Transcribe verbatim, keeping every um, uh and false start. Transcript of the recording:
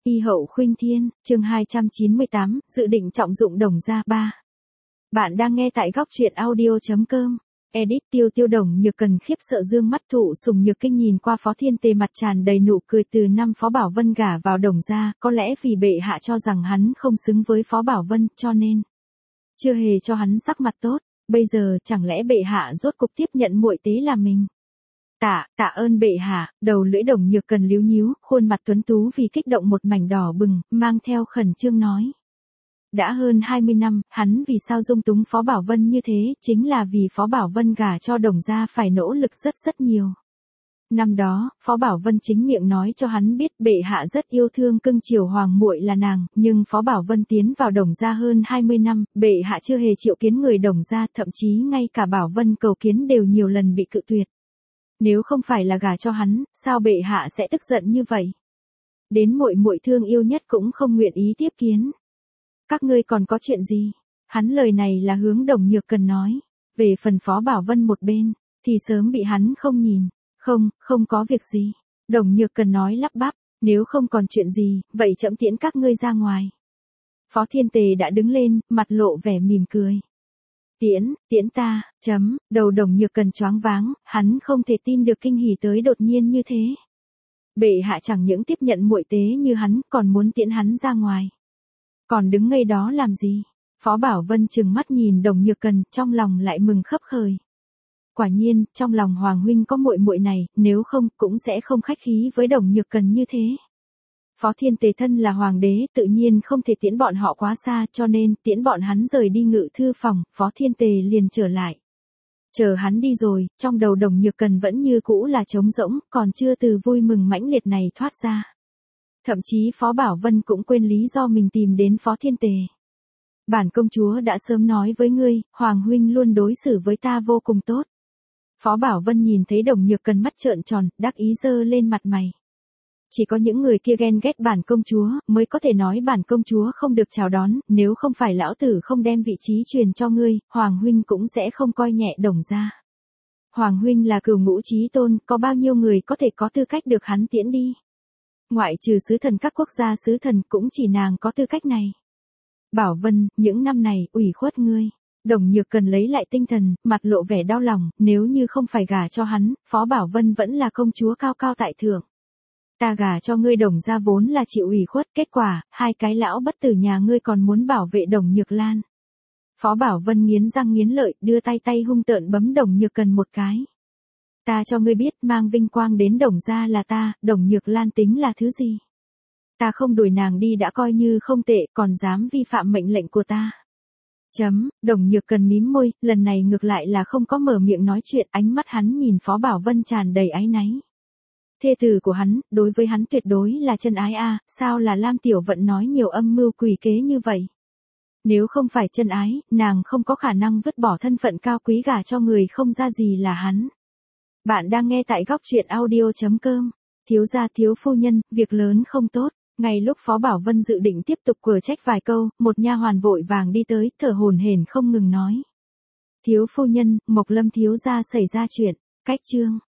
Y hậu khuynh thiên, chương hai trăm chín mươi tám, dự định trọng dụng Đồng gia ba. Bạn đang nghe tại góc truyện audio chấm com. Edit Tiêu Tiêu Đồng Nhược Cần khiếp sợ dương mắt thụ sùng nhược kinh nhìn qua Phó Thiên Tề mặt tràn đầy nụ cười từ năm Phó Bảo Vân gả vào Đồng gia, có lẽ vì bệ hạ cho rằng hắn không xứng với Phó Bảo Vân, cho nên chưa hề cho hắn sắc mặt tốt, bây giờ chẳng lẽ bệ hạ rốt cục tiếp nhận muội tế là mình. Tạ, tạ ơn bệ hạ, đầu lưỡi Đồng Nhược Cần líu nhíu, khuôn mặt tuấn tú vì kích động một mảnh đỏ bừng, mang theo khẩn trương nói. Đã hơn hai mươi năm, hắn vì sao dung túng Phó Bảo Vân như thế, chính là vì Phó Bảo Vân gả cho Đồng gia phải nỗ lực rất rất nhiều. Năm đó, Phó Bảo Vân chính miệng nói cho hắn biết bệ hạ rất yêu thương cưng chiều hoàng muội là nàng, nhưng Phó Bảo Vân tiến vào Đồng gia hơn hai mươi năm, bệ hạ chưa hề chịu kiến người Đồng gia, thậm chí ngay cả Bảo Vân cầu kiến đều nhiều lần bị cự tuyệt. Nếu không phải là gả cho hắn, sao bệ hạ sẽ tức giận như vậy? Đến muội muội thương yêu nhất cũng không nguyện ý tiếp kiến. Các ngươi còn có chuyện gì? Hắn lời này là hướng Đồng Nhược Cần nói. Về phần Phó Bảo Vân một bên, thì sớm bị hắn không nhìn. Không, không có việc gì. Đồng Nhược Cần nói lắp bắp, nếu không còn chuyện gì, vậy trẫm tiễn các ngươi ra ngoài. Phó Thiên Tề đã đứng lên, mặt lộ vẻ mỉm cười. Tiễn, tiễn ta, chấm, đầu Đồng Nhược Cần choáng váng, hắn không thể tin được kinh hỉ tới đột nhiên như thế. Bệ hạ chẳng những tiếp nhận muội tế như hắn, còn muốn tiễn hắn ra ngoài. Còn đứng ngây đó làm gì? Phó Bảo Vân trừng mắt nhìn Đồng Nhược Cần, trong lòng lại mừng khấp khởi. Quả nhiên, trong lòng Hoàng huynh có muội muội này, nếu không, cũng sẽ không khách khí với Đồng Nhược Cần như thế. Phó Thiên Tề thân là hoàng đế, tự nhiên không thể tiễn bọn họ quá xa, cho nên, tiễn bọn hắn rời đi ngự thư phòng, Phó Thiên Tề liền trở lại. Chờ hắn đi rồi, trong đầu Đồng Nhược Cần vẫn như cũ là trống rỗng, còn chưa từ vui mừng mãnh liệt này thoát ra. Thậm chí Phó Bảo Vân cũng quên lý do mình tìm đến Phó Thiên Tề. Bản công chúa đã sớm nói với ngươi, Hoàng huynh luôn đối xử với ta vô cùng tốt. Phó Bảo Vân nhìn thấy Đồng Nhược Cần mắt trợn tròn, đắc ý giơ lên mặt mày. Chỉ có những người kia ghen ghét bản công chúa, mới có thể nói bản công chúa không được chào đón, nếu không phải lão tử không đem vị trí truyền cho ngươi, Hoàng huynh cũng sẽ không coi nhẹ Đồng gia. Hoàng huynh là cửu ngũ chí tôn, có bao nhiêu người có thể có tư cách được hắn tiễn đi. Ngoại trừ sứ thần các quốc gia sứ thần cũng chỉ nàng có tư cách này. Bảo Vân, những năm này, ủy khuất ngươi. Đồng Nhược Cần lấy lại tinh thần, mặt lộ vẻ đau lòng, nếu như không phải gả cho hắn, Phó Bảo Vân vẫn là công chúa cao cao tại thượng. Ta gả cho ngươi Đồng gia vốn là chịu ủy khuất, kết quả, hai cái lão bất tử nhà ngươi còn muốn bảo vệ Đồng Nhược Lan. Phó Bảo Vân nghiến răng nghiến lợi, đưa tay tay hung tợn bấm Đồng Nhược Cần một cái. Ta cho ngươi biết, mang vinh quang đến Đồng gia là ta, Đồng Nhược Lan tính là thứ gì? Ta không đuổi nàng đi đã coi như không tệ, còn dám vi phạm mệnh lệnh của ta. Chấm, Đồng Nhược Cần mím môi, lần này ngược lại là không có mở miệng nói chuyện, ánh mắt hắn nhìn Phó Bảo Vân tràn đầy áy náy. Thê tử của hắn, đối với hắn tuyệt đối là chân ái a, à, sao là Lam Tiểu Vận nói nhiều âm mưu quỷ kế như vậy? Nếu không phải chân ái, nàng không có khả năng vứt bỏ thân phận cao quý gả cho người không ra gì là hắn. Bạn đang nghe tại góc truyện audio chấm com. Thiếu gia thiếu phu nhân, việc lớn không tốt. Ngay lúc Phó Bảo Vân dự định tiếp tục quở trách vài câu, một nha hoàn vội vàng đi tới, thở hổn hển không ngừng nói. Thiếu phu nhân, Mộc Lâm thiếu gia xảy ra chuyện. Cách chương.